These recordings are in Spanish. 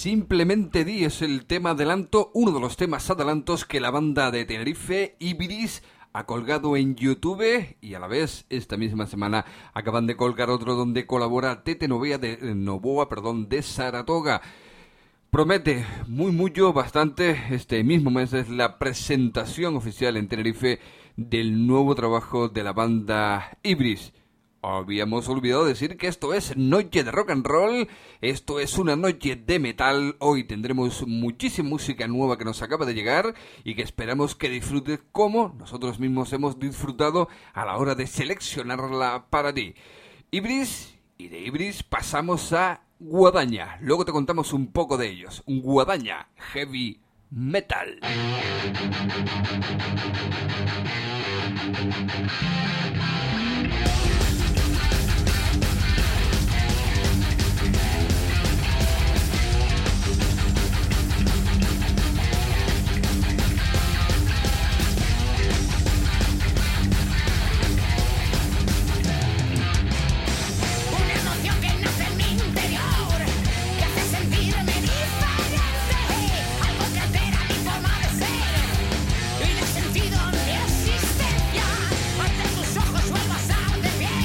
Simplemente Di es el tema adelanto, uno de los temas adelantos que la banda de Tenerife, Ibris, ha colgado en YouTube, y a la vez esta misma semana acaban de colgar otro donde colabora Tete Novoa de Saratoga. Promete mucho, bastante. Este mismo mes es la presentación oficial en Tenerife del nuevo trabajo de la banda Ibris. Habíamos olvidado decir que esto es noche de rock and roll, esto es una noche de metal. Hoy tendremos muchísima música nueva que nos acaba de llegar y que esperamos que disfrutes como nosotros mismos hemos disfrutado a la hora de seleccionarla para ti. Ibris, y de Ibris pasamos a Guadaña. Luego te contamos un poco de ellos. Guadaña, heavy metal. Sentido mi existencia, ante tus ojos vuelvo a estar de pie.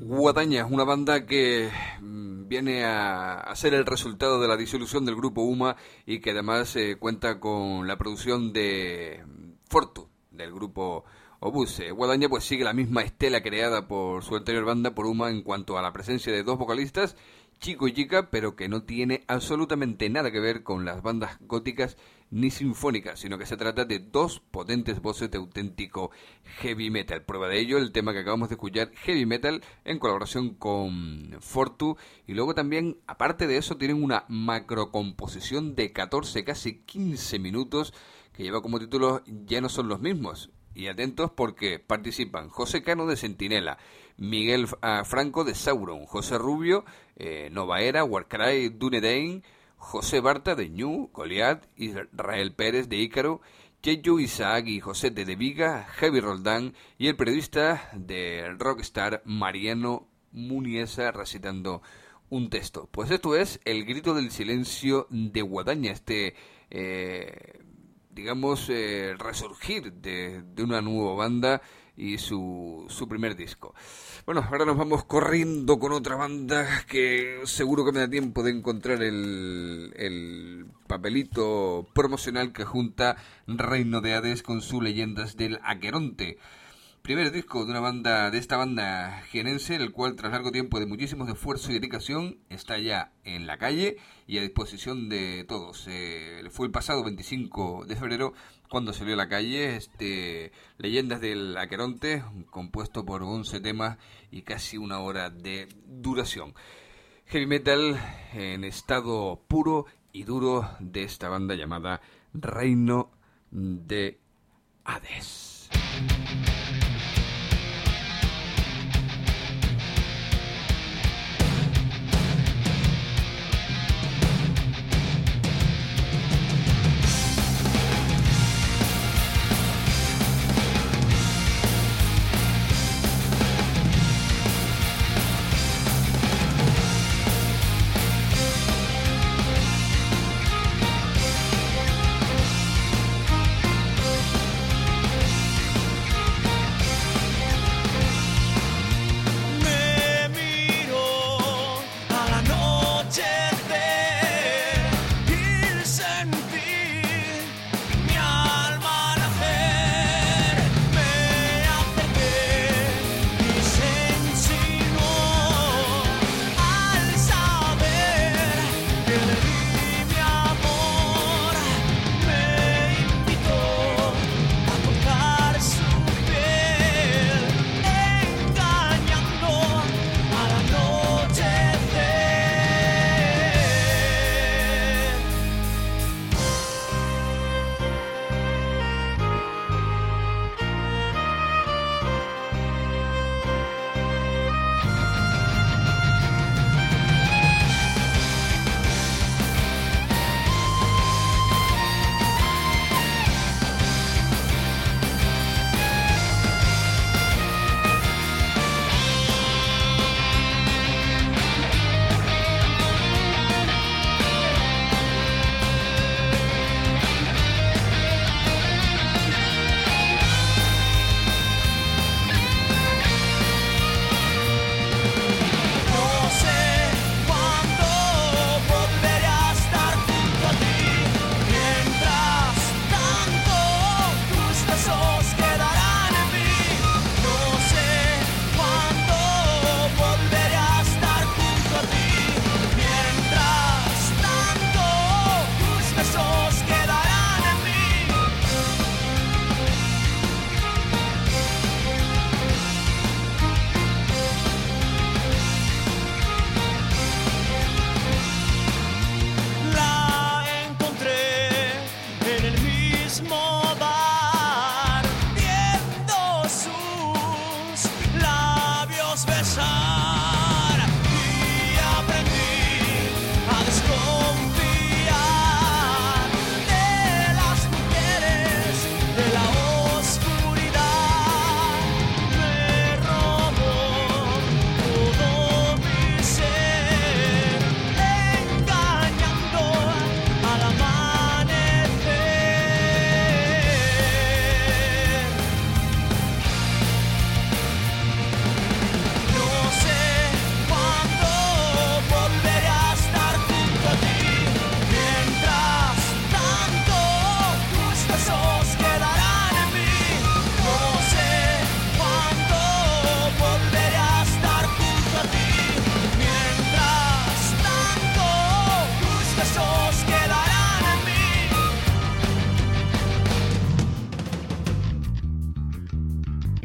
Guadaña, una banda que viene a ser el resultado de la disolución del grupo UMA y que además cuenta con la producción de Fortu, del grupo Obús. Guadaña pues sigue la misma estela creada por su anterior banda, por UMA, en cuanto a la presencia de dos vocalistas, chico y chica, pero que no tiene absolutamente nada que ver con las bandas góticas ni sinfónicas, sino que se trata de dos potentes voces de auténtico heavy metal. Prueba de ello el tema que acabamos de escuchar, Heavy Metal, en colaboración con Fortu, y luego también, aparte de eso, tienen una macrocomposición de 14, casi 15 minutos, que lleva como título Ya no son los mismos. Y atentos porque participan José Cano de Sentinela, Miguel Franco de Sauron, José Rubio, Nova Era, Warcry, Dunedain, José Barta de Ñu, Goliath, Israel Pérez de Ícaro, Yeyu Isaac y José de Viga, Javi Roldán y el periodista de Rockstar Mariano Muniesa recitando un texto. Pues esto es El grito del silencio de Guadaña, resurgir de una nueva banda y su primer disco. Bueno, ahora nos vamos corriendo con otra banda que seguro que me da tiempo de encontrar el papelito promocional que junta Reino de Hades con sus Leyendas del Aqueronte. Primer disco de esta banda jienense, el cual tras largo tiempo de muchísimos esfuerzo y dedicación está ya en la calle y a disposición de todos. Fue el pasado 25 de febrero cuando salió a la calle Leyendas del Aqueronte, compuesto por 11 temas y casi una hora de duración. Heavy metal en estado puro y duro de esta banda llamada Reino de Hades.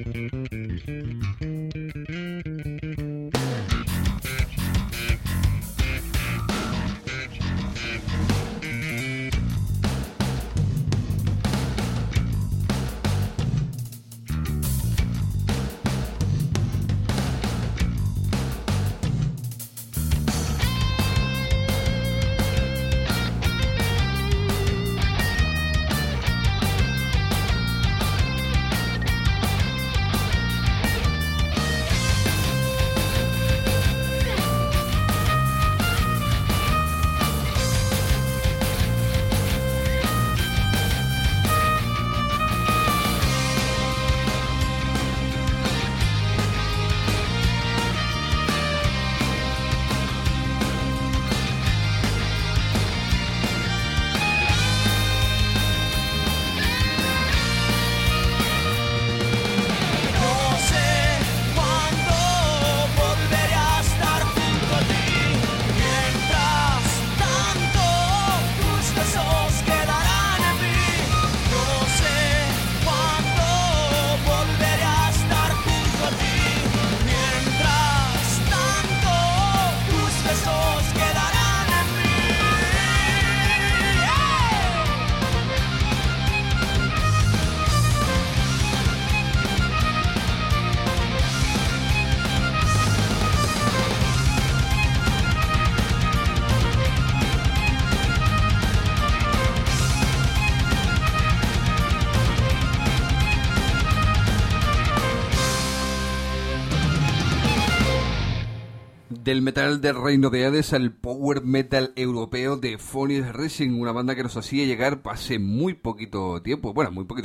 Del metal del Reino de Hades al power metal europeo de Phoenix Rising, una banda que nos hacía llegar hace muy poquito tiempo,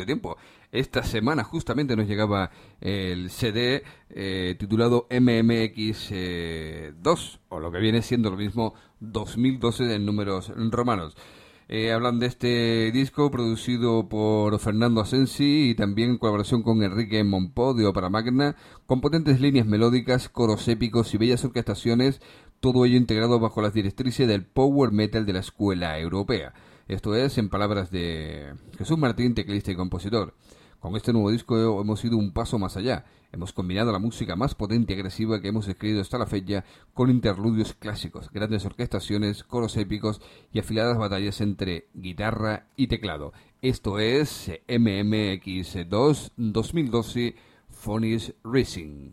esta semana justamente nos llegaba el CD titulado MMX2, o lo que viene siendo lo mismo 2012 en números romanos. Hablan de este disco producido por Fernando Asensi y también en colaboración con Enrique Monpó de Ópera Magna, con potentes líneas melódicas, coros épicos y bellas orquestaciones, todo ello integrado bajo las directrices del power metal de la escuela europea. Esto es, en palabras de Jesús Martín, teclista y compositor. Con este nuevo disco hemos ido un paso más allá. Hemos combinado la música más potente y agresiva que hemos escrito hasta la fecha con interludios clásicos, grandes orquestaciones, coros épicos y afiladas batallas entre guitarra y teclado. Esto es MMX2 2012 Phoenix Rising.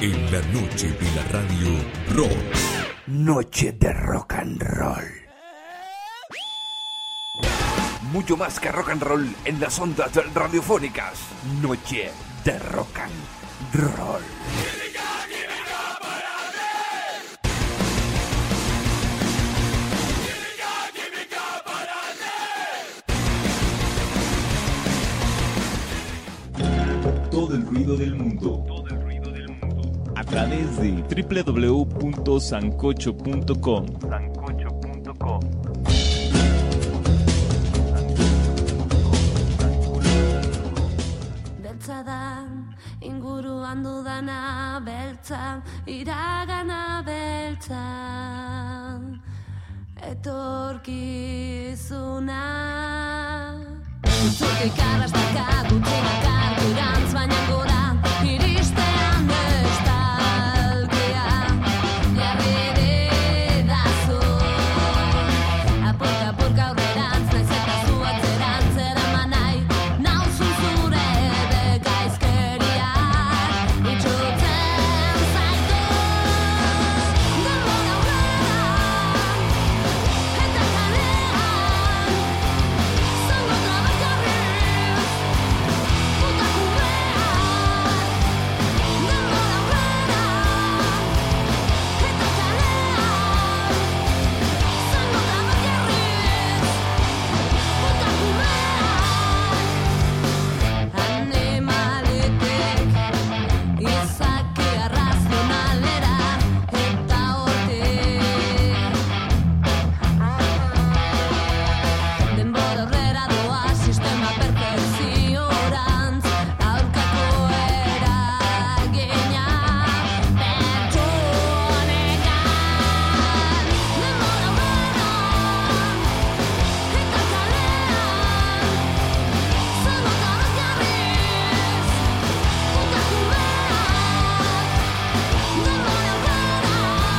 En la noche de la radio rock. Noche de rock and roll. Mucho más que rock and roll en las ondas radiofónicas. Noche de rock and roll. Todo el ruido del mundo. A través de www.sancocho.com. Beltza da, inguruan dudana beltza, iragana beltza, etorkizuna. Zutik arrastaka gutxinak hartu irantz, baina gora iristean bestalkia jarri didazu. Apurka aurrerantz, naiz eta zu atzerantz eraman nahi nauzun zure bekaizkeriak itxutzen zaitu. Denbora aurrera eta kalean zango trabakarriz puta kumeak. Denbora aurrera eta kalean zango trabakarriz puta kumeak. Animaletik izaki arrazionalera eta hortik denbora aurrera doa sistema perfekziorantz, aurkako eragina pertsonekan. Denbora aurrera eta kalean zango tabakarriz puta kumeak. Denbora aurrera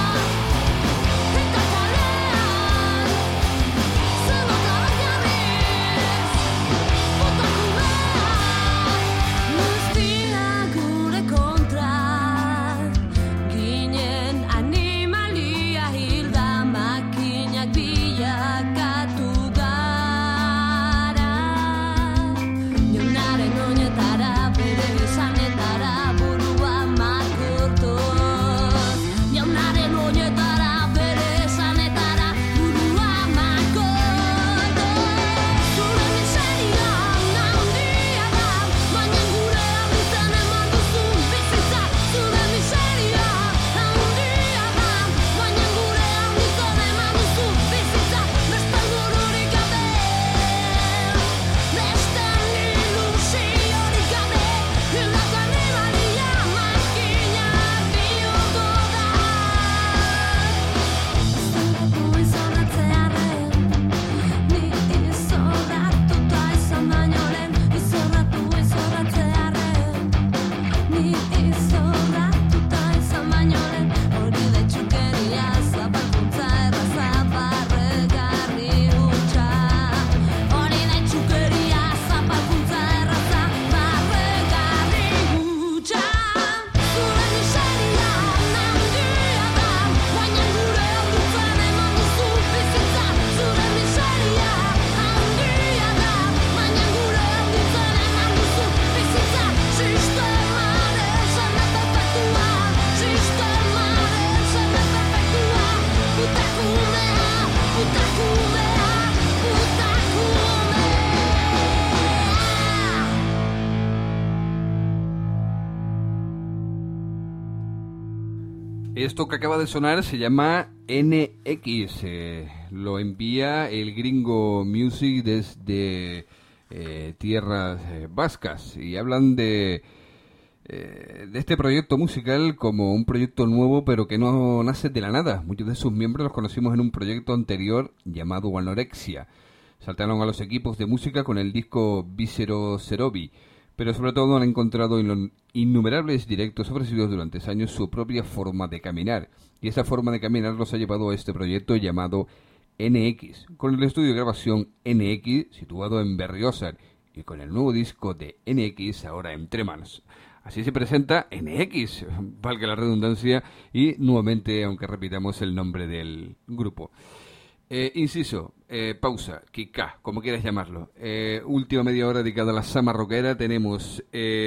eta kalean zango tabakarriz puta kumeak. Guztia gure kontra ginen, animalia hilda makinak bilakatu gara. Jaunaren oinetara, bere izanetara burua makurtuz. Jaunaren oinetara, bere izanetara burua makurtuz. Zure miseria handia da, baina gure handitzen eman duzu bizitza. Zure miseria handia da, baina gure handitzen eman duzu bizitza. Beste bururik gabe, beste ilusiorik gabe, hildako animalia makina bihurtu da. Izorratu izorratzearren, ni izorratuta izan baino lehen. Izorratu izorratzearren, ni izorratuta izan baino lehen. Hori da itxukeria, zapalkuntza erraza, barregarri hutsa. Hori da itxukeria, zapalkuntza erraza, barregarri hutsa. Zure miseria handia da, baina gure handitzen eman duzu bizitza. Zure miseria handia da, baina gure handitzen eman duzu bizitza. Sistemaren seme perfektua, sistemaren seme perfektua, putakunea, putakunea, putakunea. Esto que acaba de sonar se llama NX. Lo envía el Gringo Music desde tierras vascas y hablan de este proyecto musical como un proyecto nuevo, pero que no nace de la nada. Muchos de sus miembros los conocimos en un proyecto anterior llamado Anorexia. Saltaron a los equipos de música con el disco Vísero Serovi, pero sobre todo han encontrado en los innumerables directos ofrecidos durante años su propia forma de caminar. Y esa forma de caminar los ha llevado a este proyecto llamado NX, con el estudio de grabación NX situado en Berriozar y con el nuevo disco de NX ahora entre manos. Así se presenta NX, valga la redundancia, y nuevamente, aunque repitamos el nombre del grupo. Inciso, pausa, Kika, como quieras llamarlo. Última media hora dedicada a la Sama Rockera. Tenemos...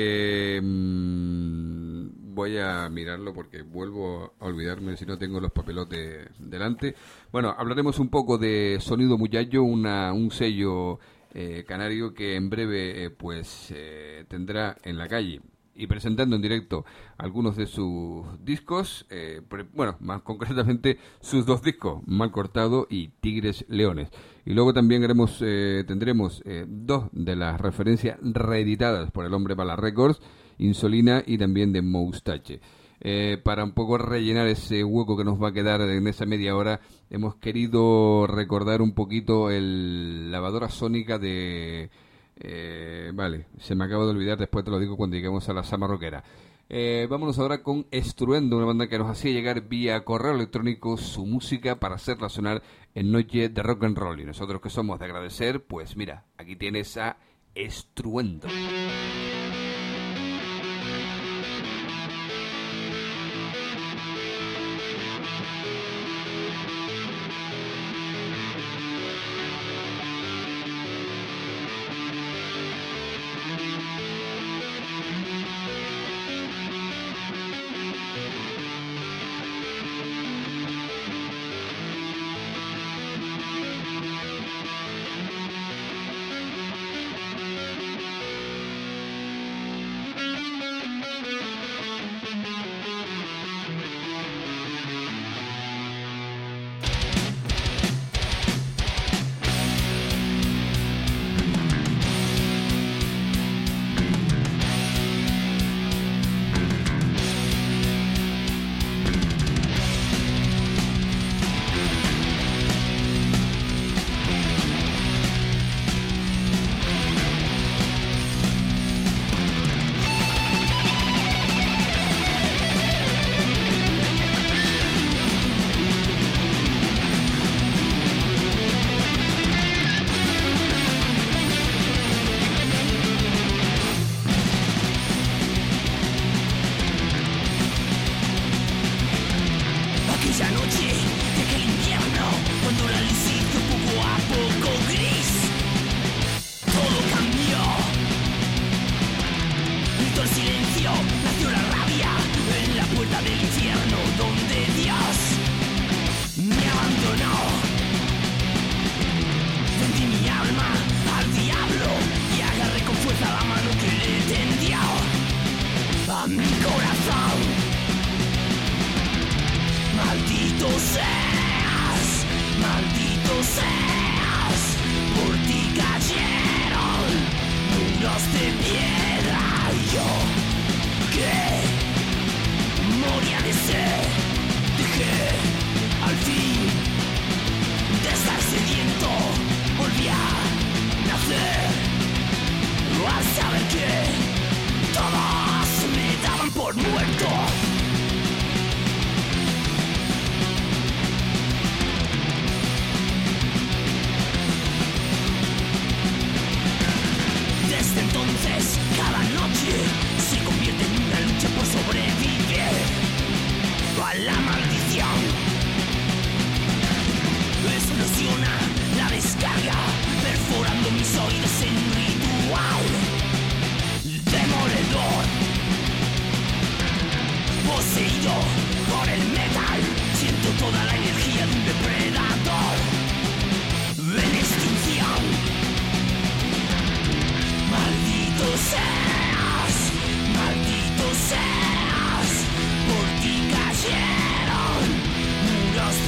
voy a mirarlo porque vuelvo a olvidarme si no tengo los papelotes delante. Bueno, hablaremos un poco de Sonido Muyayo, un sello canario que en breve tendrá en la calle y presentando en directo algunos de sus discos, más concretamente sus 2 discos, Mal Cortado y Tigres Leones. Y luego también tendremos 2 de las referencias reeditadas por el Hombre Bala Records, Insolina y también de Moustache. Para un poco rellenar ese hueco que nos va a quedar en esa media hora, hemos querido recordar un poquito el lavadora sónica de... se me acaba de olvidar, después te lo digo cuando lleguemos a la Sama Rockera. Vámonos ahora con Estruendo, una banda que nos hacía llegar vía correo electrónico su música para hacerla sonar en Noche de Rock and Roll. Y nosotros que somos de agradecer, pues mira, aquí tienes a Estruendo.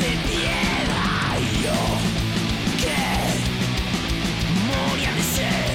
Moría de sed.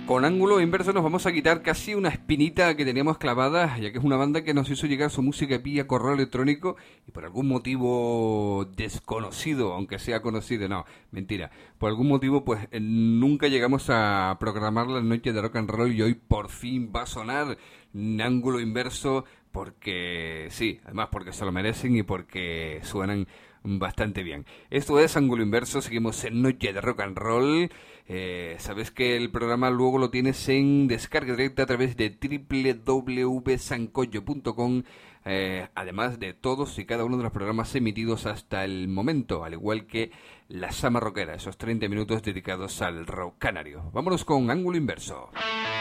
con Ángulo Inverso nos vamos a quitar casi una espinita que teníamos clavada, ya que es una banda que nos hizo llegar su música vía correo electrónico y por algún motivo desconocido, aunque sea conocido, no, mentira, por algún motivo pues nunca llegamos a programar la noche de rock and roll y hoy por fin va a sonar Ángulo Inverso porque sí, además porque se lo merecen y porque suenan bastante bien. Esto es Ángulo Inverso, seguimos en Noche de Rock and Roll. Sabes que el programa luego lo tienes en descarga directa a través de www.sancoyo.com, además de todos y cada uno de los programas emitidos hasta el momento, al igual que La Sama Rockera, esos 30 minutos dedicados al rock canario. Vámonos con Ángulo Inverso.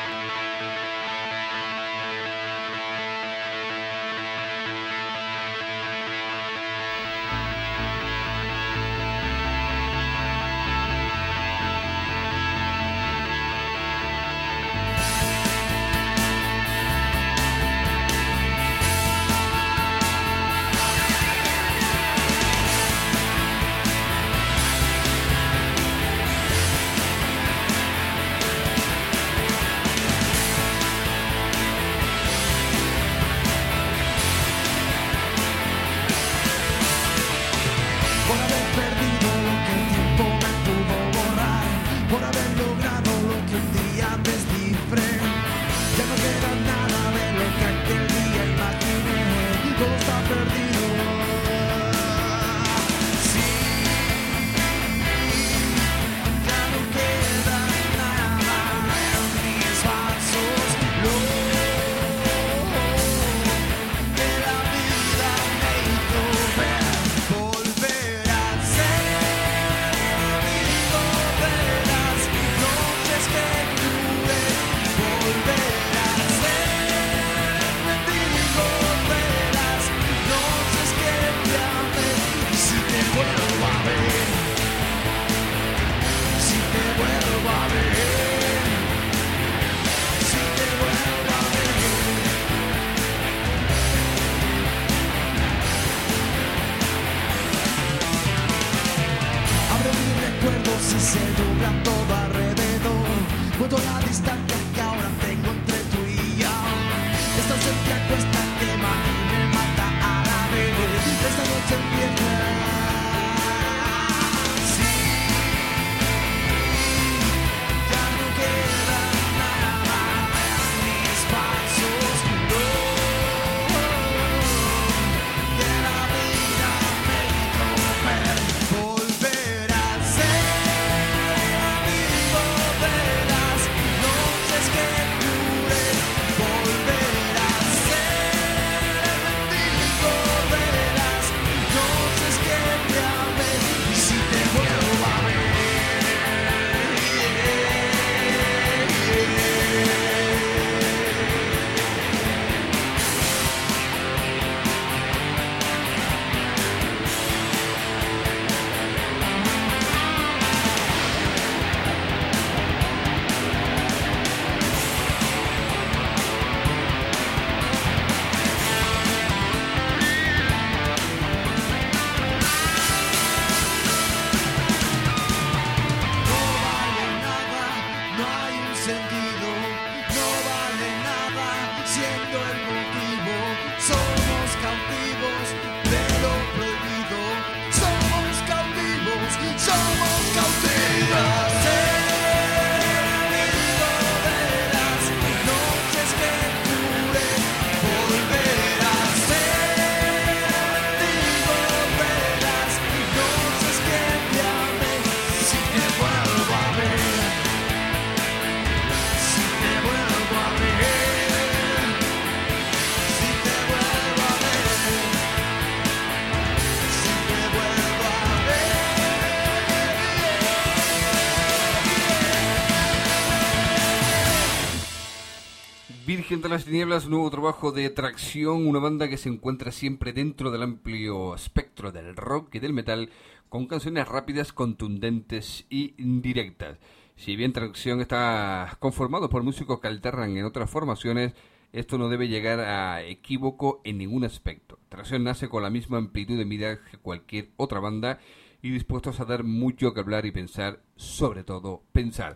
Virgen de las Tinieblas, nuevo trabajo de Tracción, una banda que se encuentra siempre dentro del amplio espectro del rock y del metal, con canciones rápidas, contundentes y directas. Si bien Tracción está conformado por músicos que alternan en otras formaciones, esto no debe llegar a equívoco en ningún aspecto. Tracción nace con la misma amplitud de mira que cualquier otra banda y dispuestos a dar mucho que hablar y pensar, sobre todo pensar.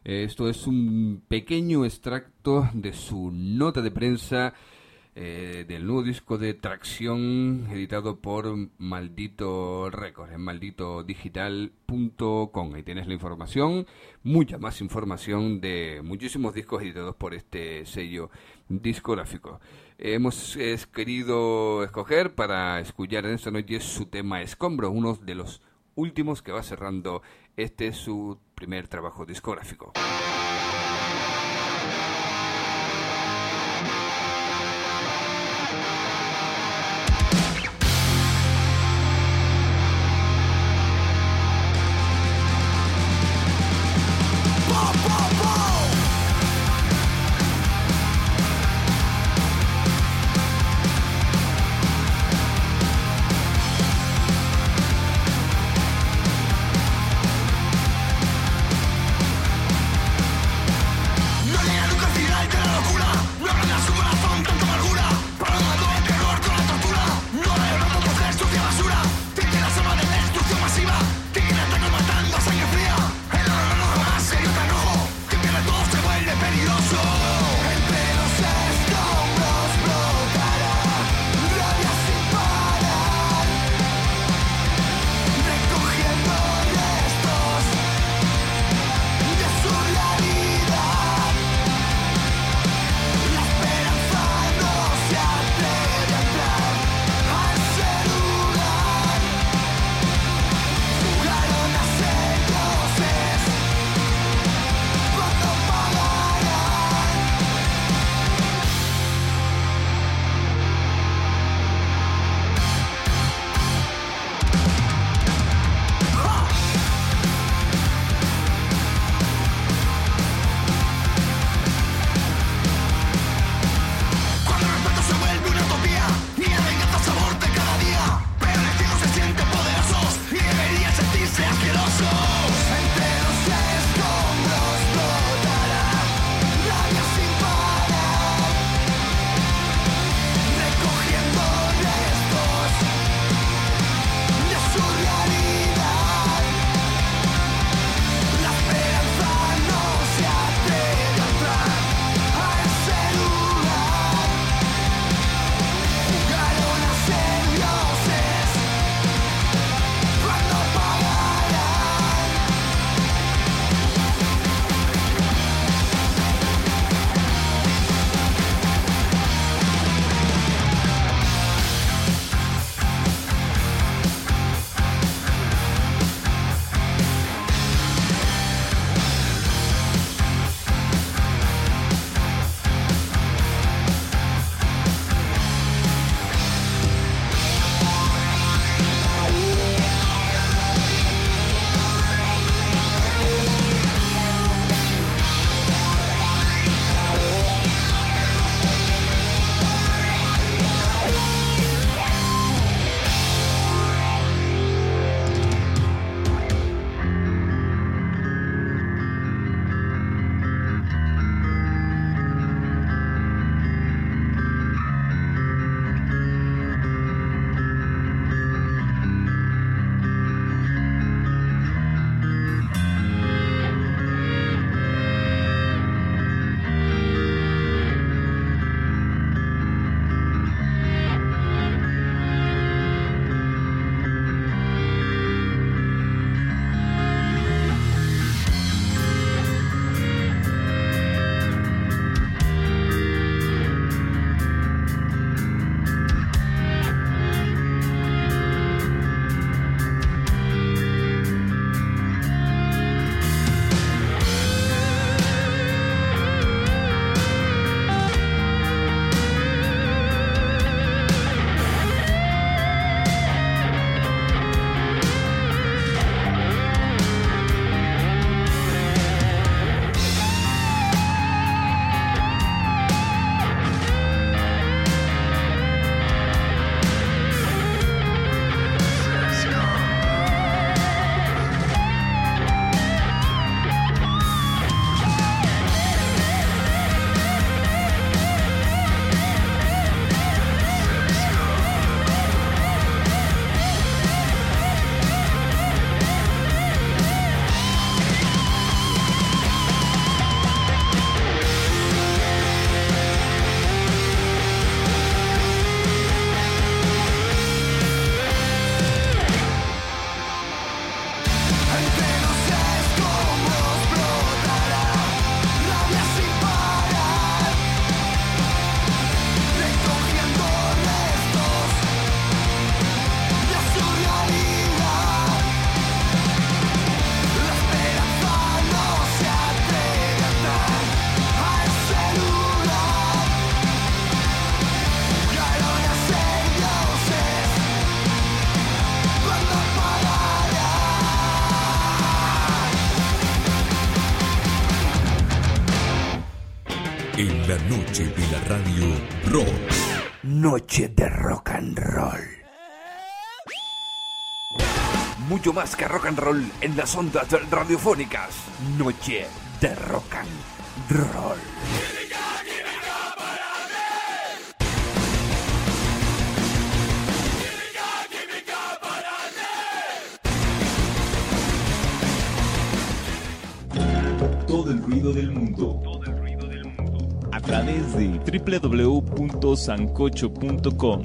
Esto es un pequeño extracto de su nota de prensa del nuevo disco de Tracción, editado por Maldito Records, en malditodigital.com. Ahí tienes la información, mucha más información de muchísimos discos editados por este sello discográfico. Hemos querido escoger para escuchar en esta noche su tema Escombro, uno de los últimos que va cerrando su primer trabajo discográfico. Escombro. noche de la radio rock. Noche de rock and roll. Mucho más que rock and roll en las ondas radiofónicas. Noche de rock and roll. Todo el ruido del mundo. A través de www.sancocho.com.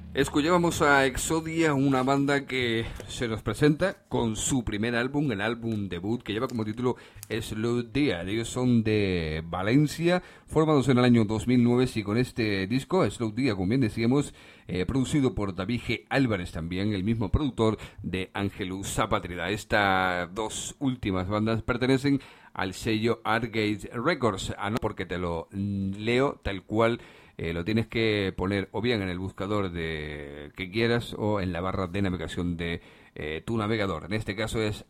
Escuchábamos a Exodia, una banda que se nos presenta con su primer álbum, el álbum debut, que lleva como título Slow Dia. Ellos son de Valencia, formados en el año 2009, y con este disco, Slow Dia, como bien decíamos, producido por David G. Álvarez, también el mismo productor de Ángelus Zapatrida. Estas dos últimas bandas pertenecen al sello Artgate Records, no porque te lo leo tal cual. Lo tienes que poner o bien en el buscador de que quieras o en la barra de navegación de tu navegador. En este caso es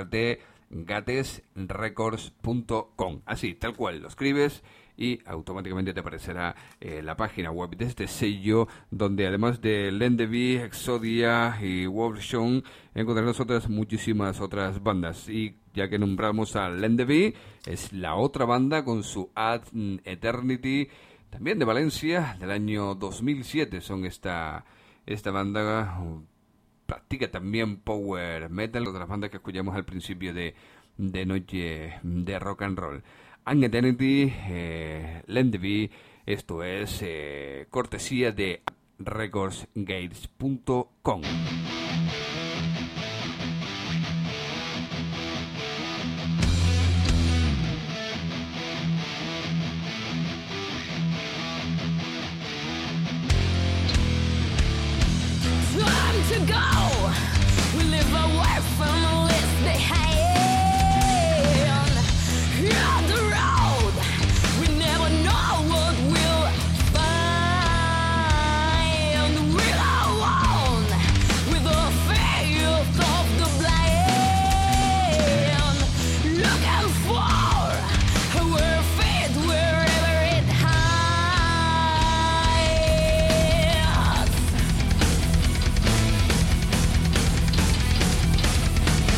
artgatesrecords.com. Así, tal cual, lo escribes y automáticamente te aparecerá la página web de este sello, donde además de Lendevie, Exodia y Wolfson encontrarás muchísimas otras bandas. Y ya que nombramos a Lendevie, es la otra banda con su Ad Eternity, también de Valencia, del año 2007. Son esta banda, practica también power metal, otra de las bandas que escuchamos al principio de Noche de Rock and Roll. An Eternity, Lendevie, esto es cortesía de recordsgates.com. To go, we live away from the list behind. On the road, we never know what we'll find. We're alone with the faith of the blind, looking for our fate wherever it hides.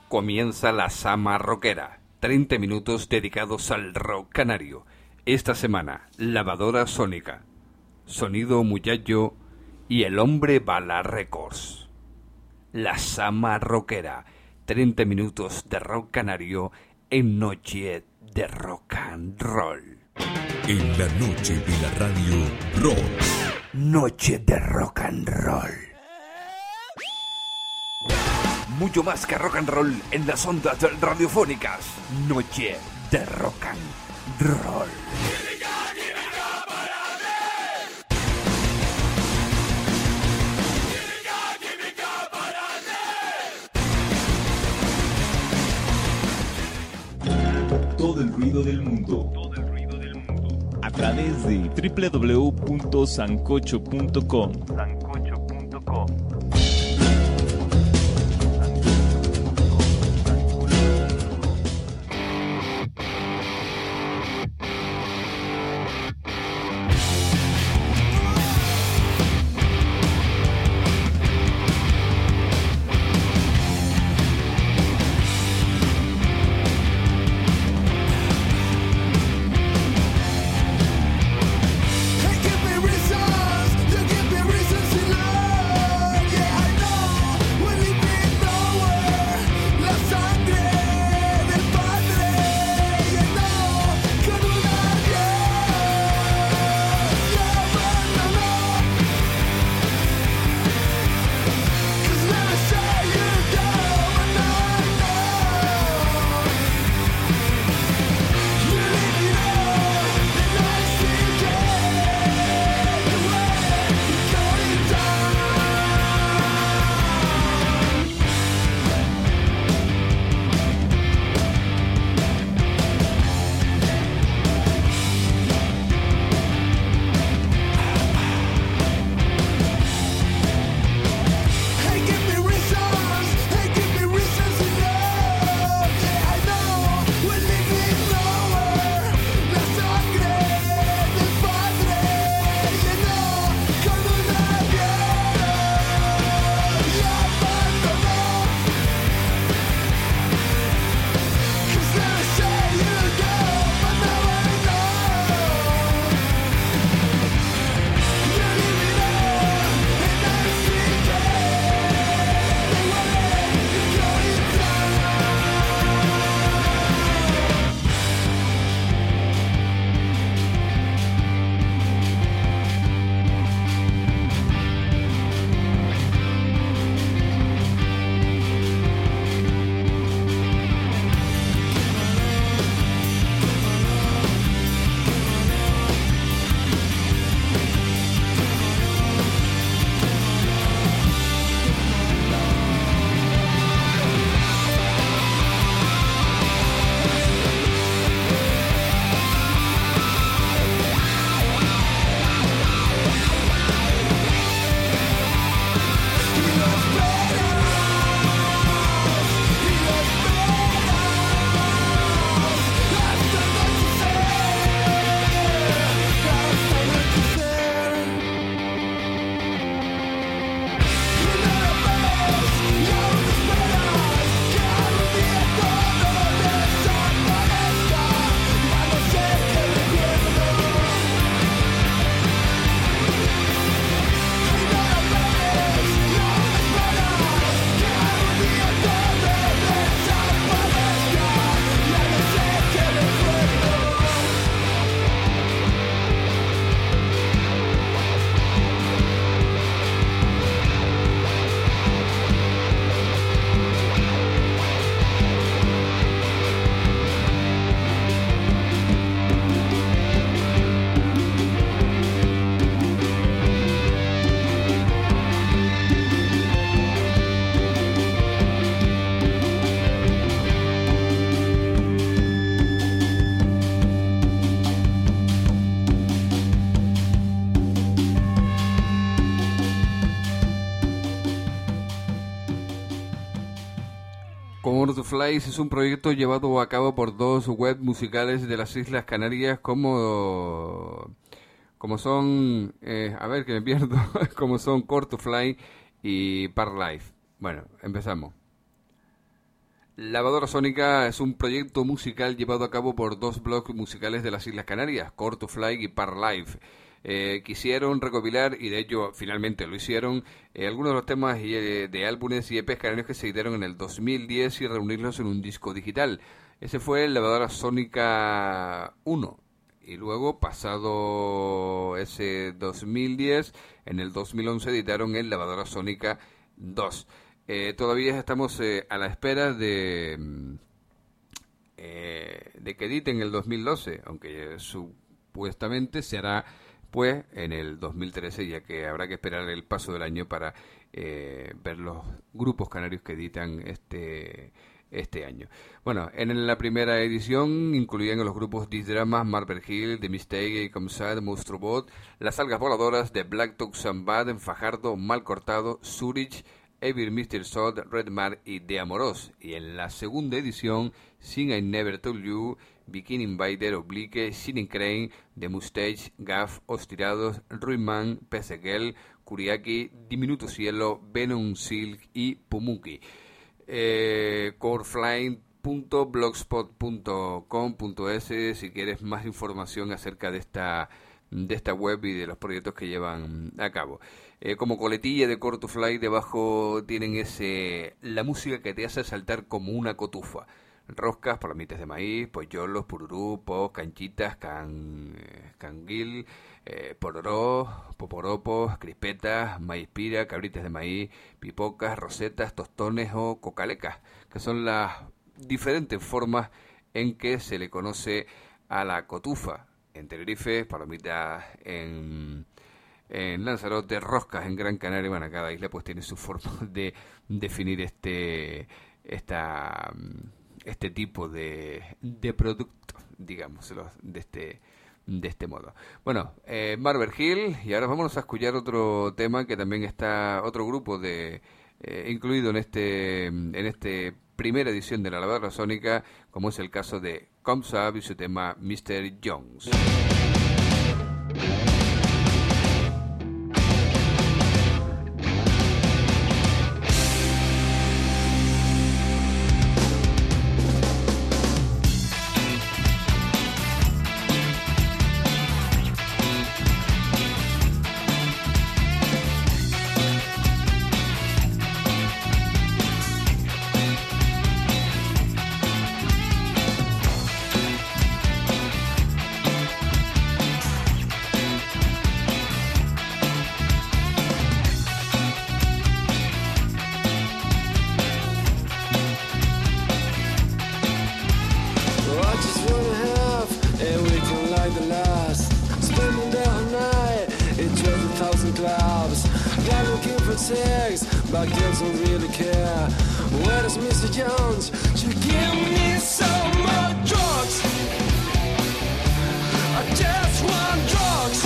Comienza la Sama Rockera, 30 minutos dedicados al rock canario. Esta semana, Lavadora Sónica, Sonido Muyallo y El Hombre Bala Records. La Sama Rockera, 30 minutos de rock canario en Noche de Rock and Roll. En la noche de la radio rock. Noche de Rock and Roll. Mucho más que rock and roll en las ondas radiofónicas. Noche de Rock and Roll. Todo el ruido del mundo. A través de www.sancocho.com. Born to Fly es un proyecto llevado a cabo por dos web musicales de las Islas Canarias como son, a ver que me pierdo, como son Core to Fly y Parlife. Bueno, empezamos. Lavadora Sónica es un proyecto musical llevado a cabo por dos blogs musicales de las Islas Canarias, Core to Fly y Parlife. Quisieron recopilar, y de hecho finalmente lo hicieron, algunos de los temas de álbumes y EPs canarios que se editaron en el 2010 y reunirlos en un disco digital. Ese fue el Lavadora Sónica 1. Y luego, pasado ese 2010, en el 2011 editaron el Lavadora Sónica 2. Todavía estamos a la espera de que editen el 2012, aunque supuestamente se hará pues en el 2013, ya que habrá que esperar el paso del año para ver los grupos canarios que editan este año. Bueno, en la primera edición incluían los grupos Disdramas, Marble Hill, The Mistake, Comsat, Monstrobot, Las Algas Voladoras, The Black Dog Sambad, Fajardo, Mal Cortado, Zurich, Evil Mr. Salt, Red Mar y The Amoros. Y en la segunda edición, Sin I Never Told You, Bikini Invader, Oblique, Shining Crane, The Mustache, Gaff, Ostirados, Ruinman, Peseguel, Kuriaki, Diminuto Cielo, Venom Silk y Pumuki. coreflying.blogspot.com.es si quieres más información acerca de esta web y de los proyectos que llevan a cabo. Como coletilla de Core to Fly, debajo tienen la música que te hace saltar como una cotufa. Roscas, palomitas de maíz, pollolos, pururú, pos, canchitas, canguil, pororó, poporopos, crispetas, maíz pira, cabritas de maíz, pipocas, rosetas, tostones o cocalecas, que son las diferentes formas en que se le conoce a la cotufa. En Tenerife, palomitas en Lanzarote, roscas en Gran Canaria. Bueno, cada isla pues tiene su forma de definir este tipo de producto, digamos, de este modo. Bueno, Marble Hill, y ahora vamos a escuchar otro tema que también está, otro grupo incluido en este primera edición de la Lavadora Sónica, como es el caso de Comes Up y su tema Mr. Jones. But girls don't really care. Where is Mr. Jones? You give me some more drugs. I just want drugs.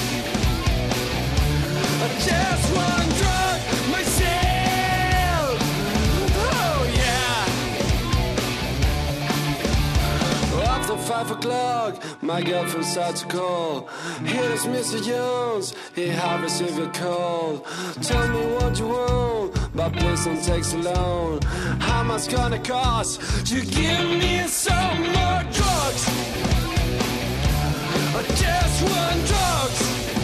I just want drugs myself. Oh yeah. After 5 o'clock, my girlfriend starts to call. Here is Mr. Jones. He have received a call. Tell me what you want, but please don't take so long. How much gonna cost? You give me some more drugs. I just want drugs.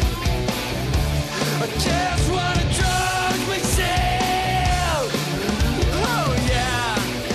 I just want to drug myself. Oh yeah.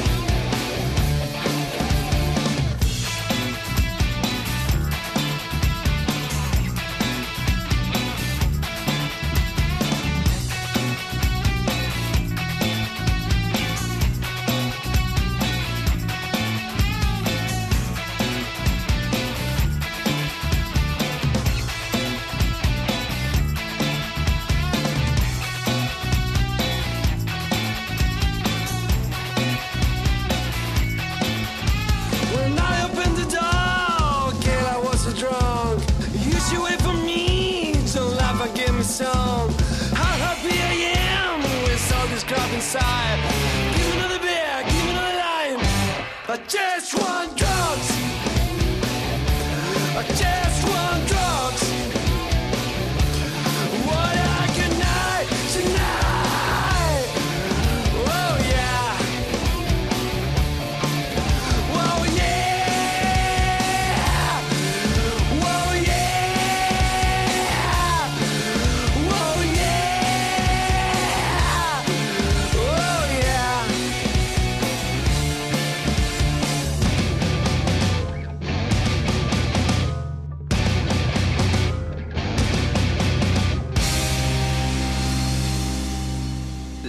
Song. How happy I am with all this crap inside. Give me another beer, give me another lime. I just want drugs. I just want drugs. What I can night tonight. Oh yeah.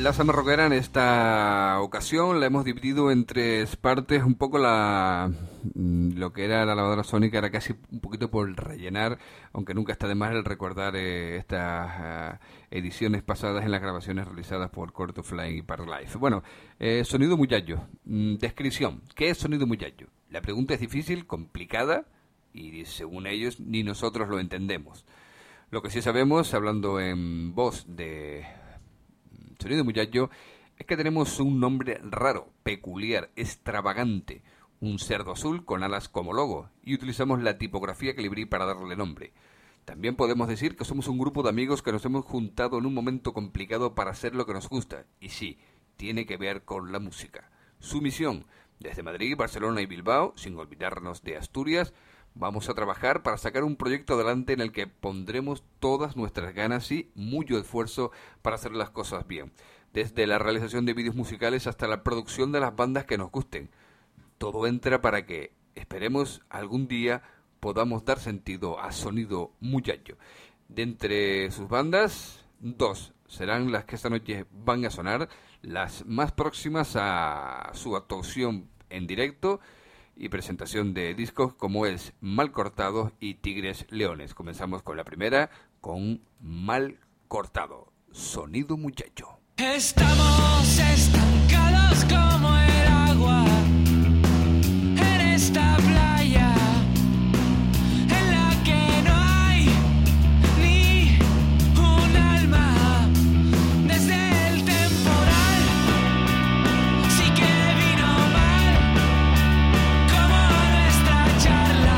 La Samba Rockera en esta ocasión la hemos dividido en tres partes. Un poco lo que era la lavadora sónica era casi un poquito por rellenar, aunque nunca está de más el recordar estas ediciones pasadas en las grabaciones realizadas por Court of Flying y Paralife. Bueno, sonido muchacho. Descripción. ¿Qué es sonido muchacho? La pregunta es difícil, complicada y según ellos ni nosotros lo entendemos. Lo que sí sabemos, hablando en voz de Sonido Muchacho, es que tenemos un nombre raro, peculiar, extravagante, un cerdo azul con alas como logo, y utilizamos la tipografía Calibri para darle nombre. También podemos decir que somos un grupo de amigos que nos hemos juntado en un momento complicado para hacer lo que nos gusta, y sí, tiene que ver con la música. Su misión, desde Madrid, Barcelona y Bilbao, sin olvidarnos de Asturias, vamos a trabajar para sacar un proyecto adelante en el que pondremos todas nuestras ganas y mucho esfuerzo para hacer las cosas bien. Desde la realización de vídeos musicales hasta la producción de las bandas que nos gusten. Todo entra para que, esperemos, algún día podamos dar sentido a Sonido Muchacho. De entre sus bandas, 2 serán las que esta noche van a sonar, las más próximas a su actuación en directo y presentación de discos, como es Mal Cortado y Tigres Leones. Comenzamos con la primera, con Mal Cortado, Sonido Muchacho. Estamos estancados como el agua en esta playa en la que no hay ni un alma. Desde el temporal sí que vino mal, como nuestra charla.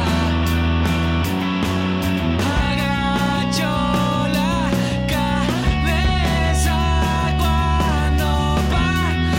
Agacho la cabeza cuando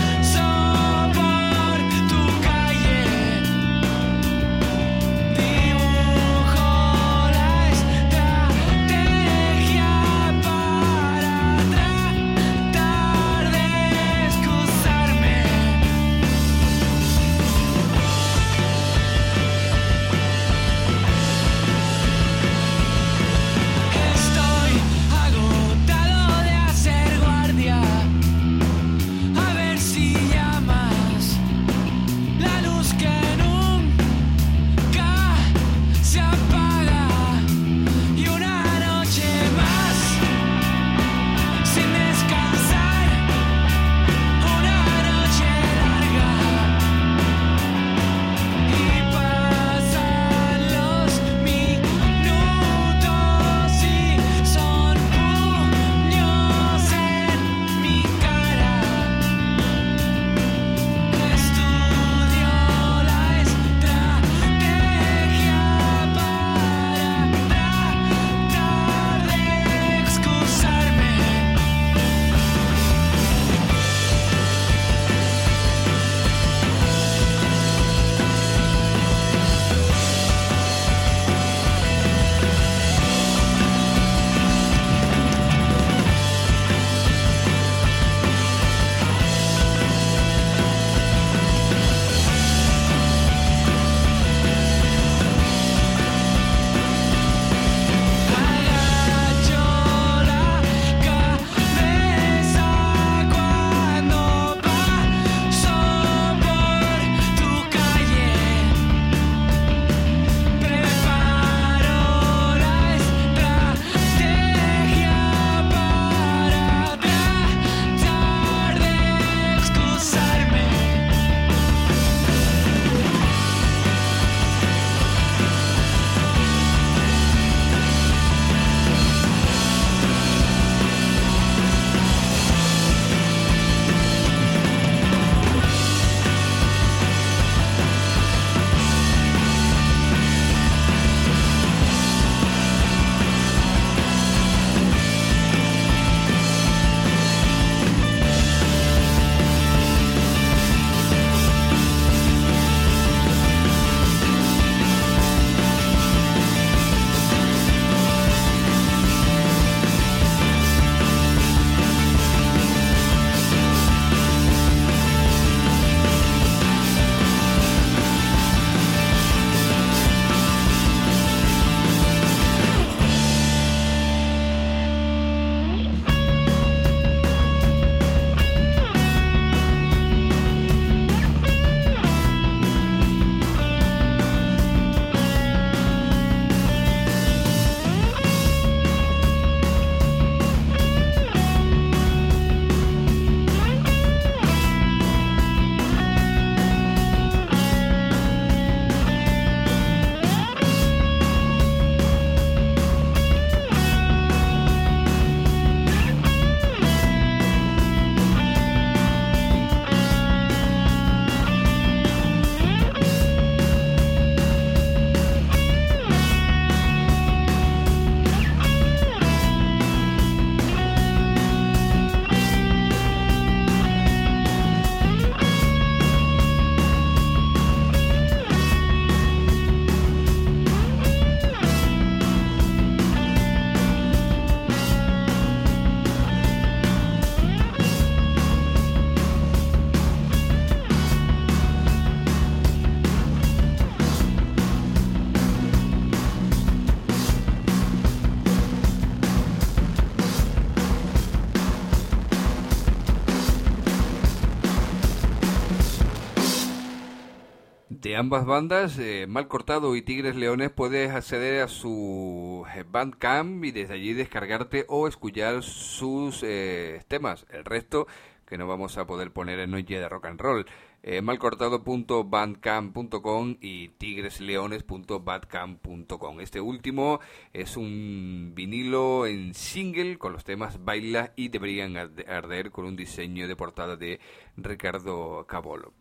De ambas bandas, Mal Cortado y Tigres Leones, puedes acceder a su Bandcamp y desde allí descargarte o escuchar sus temas. El resto que no vamos a poder poner en Noche de Rock and Roll. Malcortado.bandcamp.com y tigresleones.bandcamp.com. Este último es un vinilo en single con los temas Baila y Deberían Arder, con un diseño de portada de Ricardo Cabolo.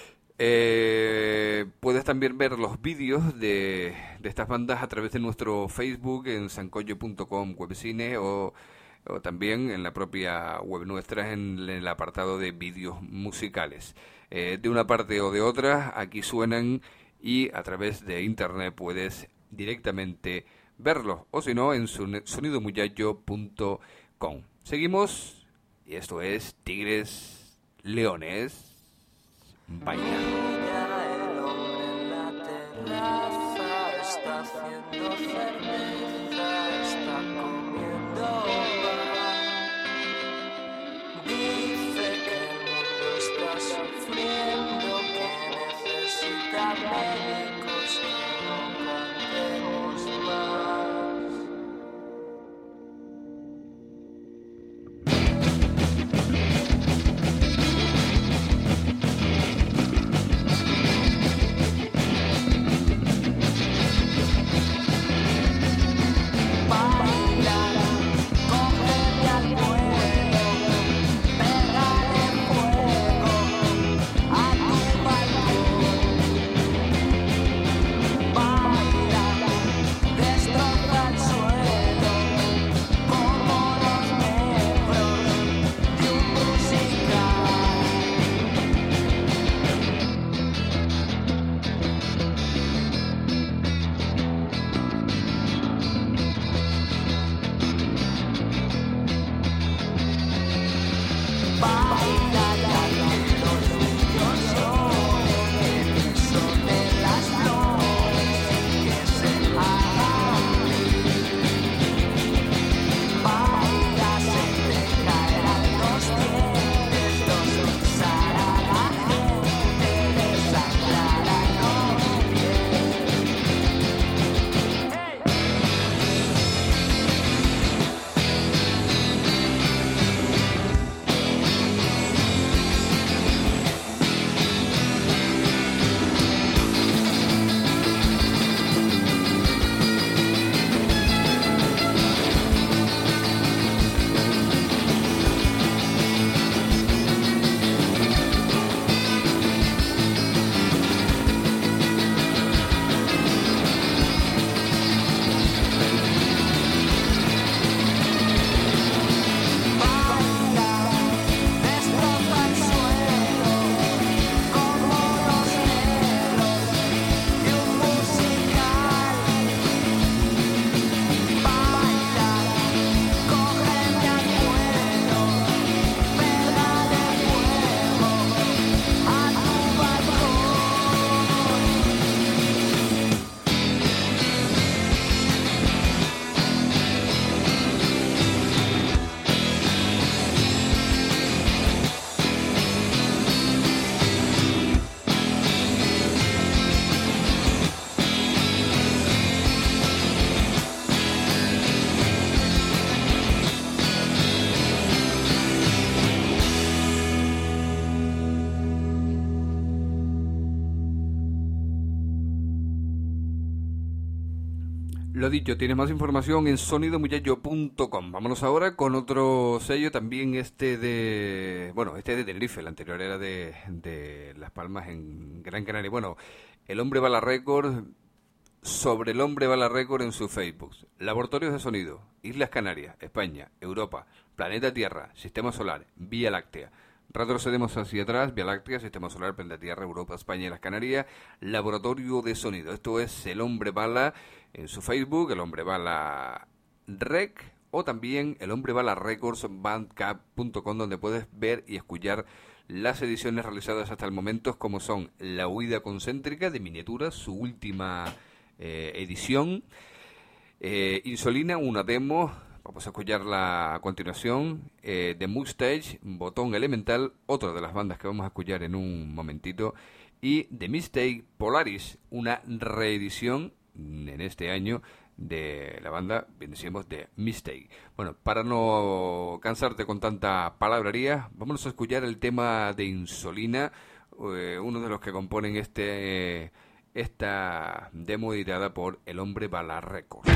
Puedes también ver los vídeos de estas bandas a través de nuestro Facebook en sancoyo.com webcine o también en la propia web nuestra en el apartado de vídeos musicales. De una parte o de otra, aquí suenan y a través de internet puedes directamente verlos, o si no, en sonidomuyayo.com. Seguimos, y esto es Tigres Leones Baila. El hombre en la terraza está haciendo cerveza, está comiendo pan. Dice que el mundo está sufriendo, que necesita médicos, que no cantemos más. Lo dicho, tienes más información en sonidomuyayo.com. Vámonos ahora con otro sello, también este de Tenerife. El anterior era de Las Palmas, en Gran Canaria. Bueno, El Hombre Bala Record, sobre El Hombre Bala Record en su Facebook. Laboratorios de sonido, Islas Canarias, España, Europa, Planeta Tierra, Sistema Solar, Vía Láctea. Retrocedemos hacia atrás, Vía Láctea, Sistema Solar, Planeta Tierra, Europa, España y las Canarias, Laboratorio de Sonido. Esto es El Hombre Bala en su Facebook, El Hombre Bala Rec, o también El Hombre Bala Records, bandcamp.com, donde puedes ver y escuchar las ediciones realizadas hasta el momento, como son La Huida Concéntrica de Miniaturas, su última edición, Insolina, una demo Vamos a escucharla a continuación. The Mustache, Botón Elemental, otra de las bandas que vamos a escuchar en un momentito. Y The Mistake, Polaris, una reedición en este año de la banda, bien decimos, The Mistake. Bueno, para no cansarte con tanta palabrería, vamos a escuchar el tema de Insolina, uno de los que componen esta demo editada por El Hombre Bala Records.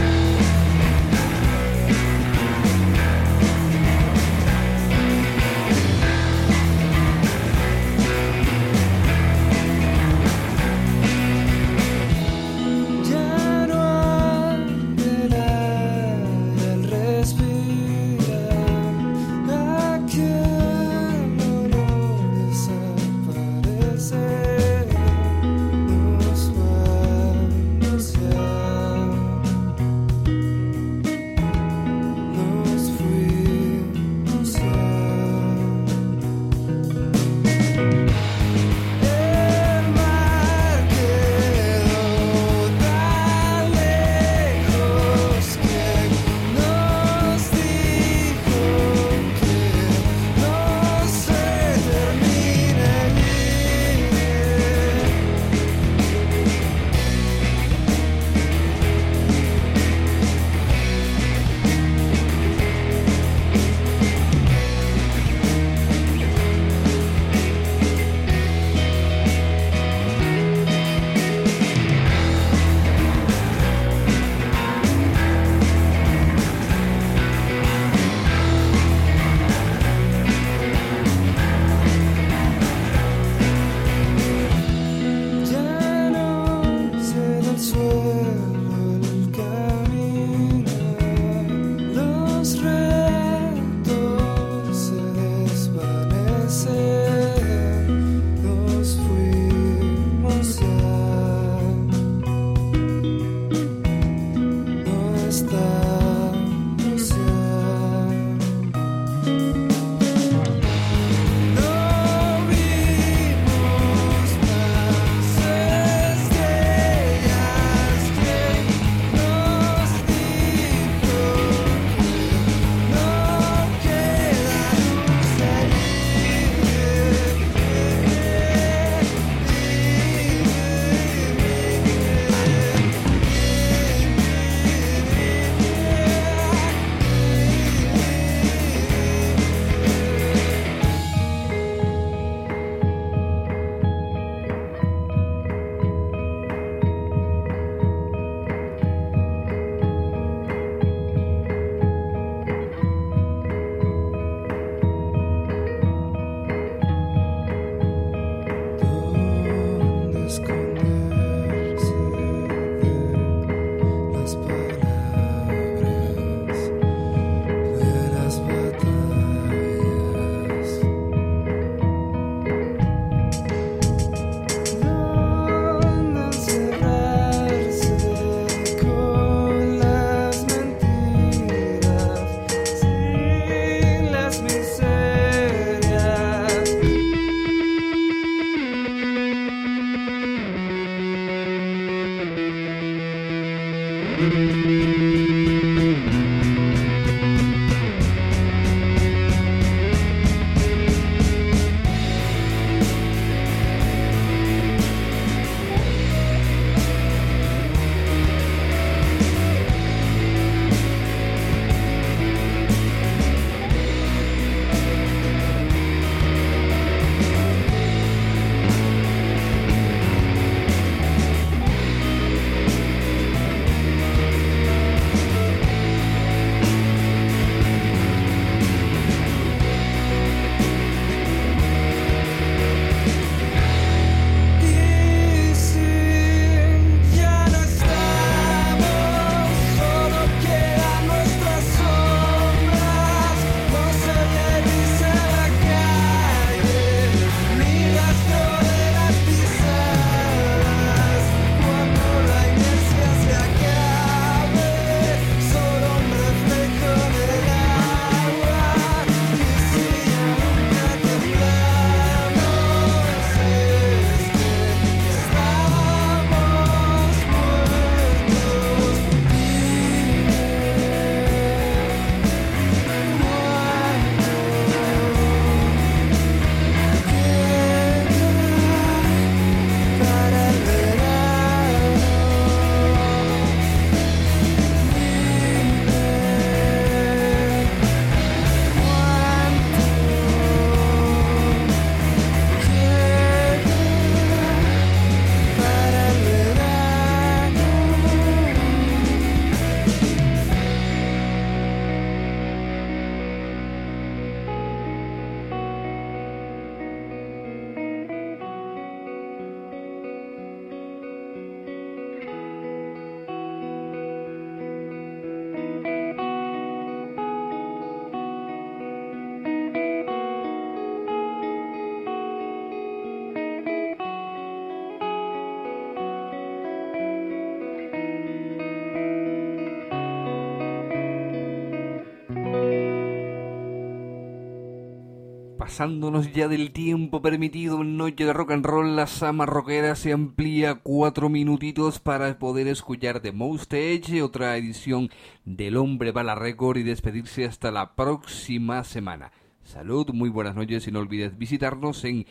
pasándonos ya del tiempo permitido en Noche de Rock and Roll, la sama rockera se amplía 4 minutitos para poder escuchar The Most Edge, otra edición del Hombre Bala Record, y despedirse hasta la próxima semana. Salud, muy buenas noches y no olvides visitarnos en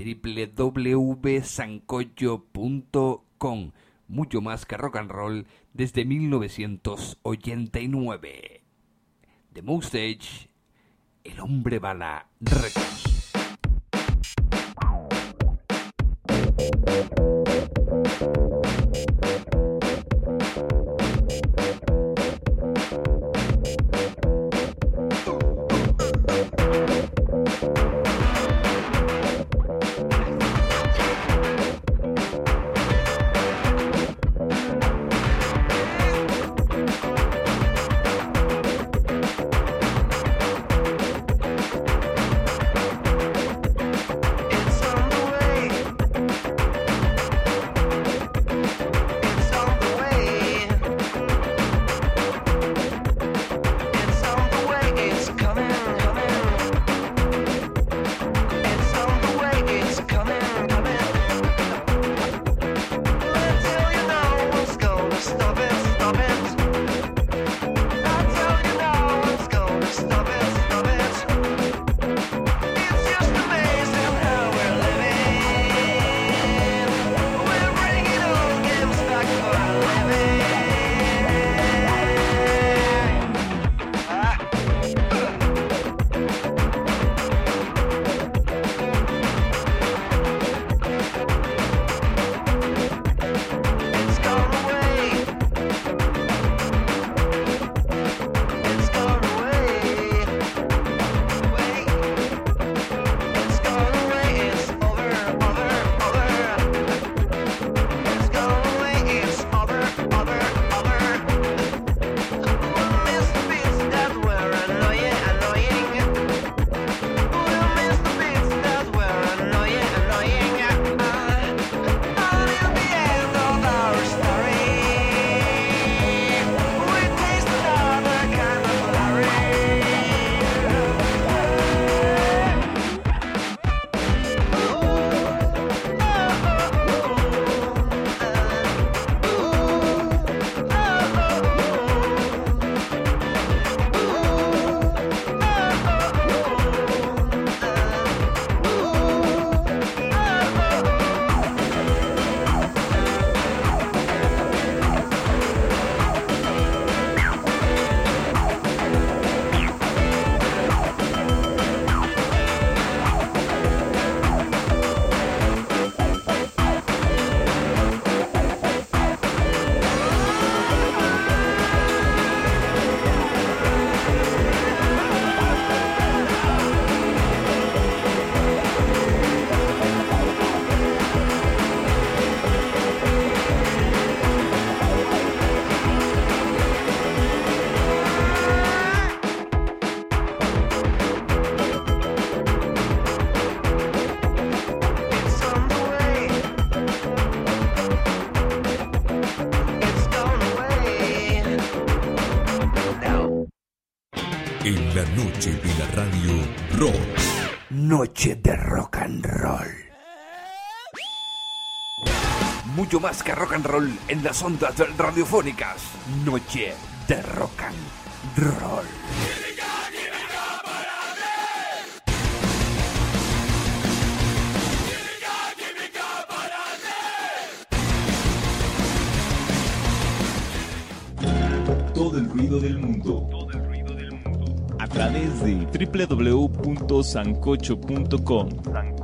www.sancocho.com. Mucho más que rock and roll desde 1989. The Most Edge, el Hombre Bala Records. En la noche de la radio rock. Noche de rock and roll. Mucho más que rock and roll en las ondas radiofónicas. Noche de rock and roll. Todo el ruido del mundo. A través de www.sancocho.com.